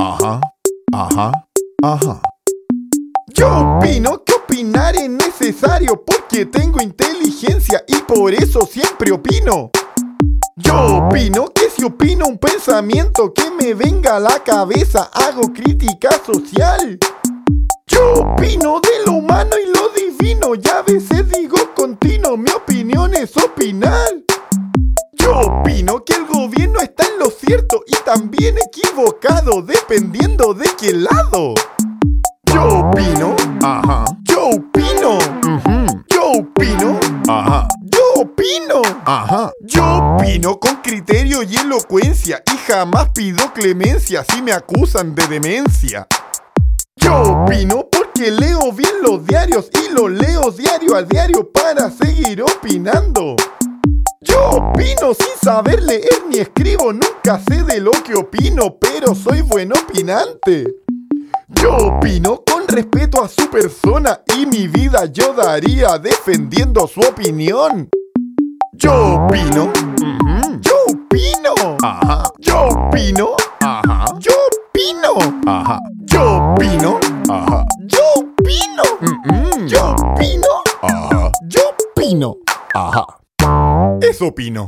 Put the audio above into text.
Ajá, ajá, ajá. Yo opino que opinar es necesario porque tengo inteligencia y por eso siempre opino. Yo opino que si opino un pensamiento que me venga a la cabeza, hago crítica social. Yo opino de lo humano y lo divino y a veces digo continuo, mi opinión es opinar. Yo opino que el gobierno está en lo cierto y también equivocado, dependiendo de qué lado. Yo opino, Ajá, yo opino, yo opino, ajá, yo opino. ajá. Yo opino con criterio y elocuencia y jamás pido clemencia si me acusan de demencia. Yo opino porque leo bien los diarios y los leo diario a diario para seguir opinando. Yo opino sin saber leer ni escribo, nunca sé de lo que opino, pero soy buen opinante. Yo opino con respeto a su persona y mi vida yo daría defendiendo su opinión. Yo opino, yo opino, Ajá, yo opino, ajá, yo opino, ajá, yo opino, ajá, yo opino, yo opino, ajá, yo opino. ajá. Eso opino.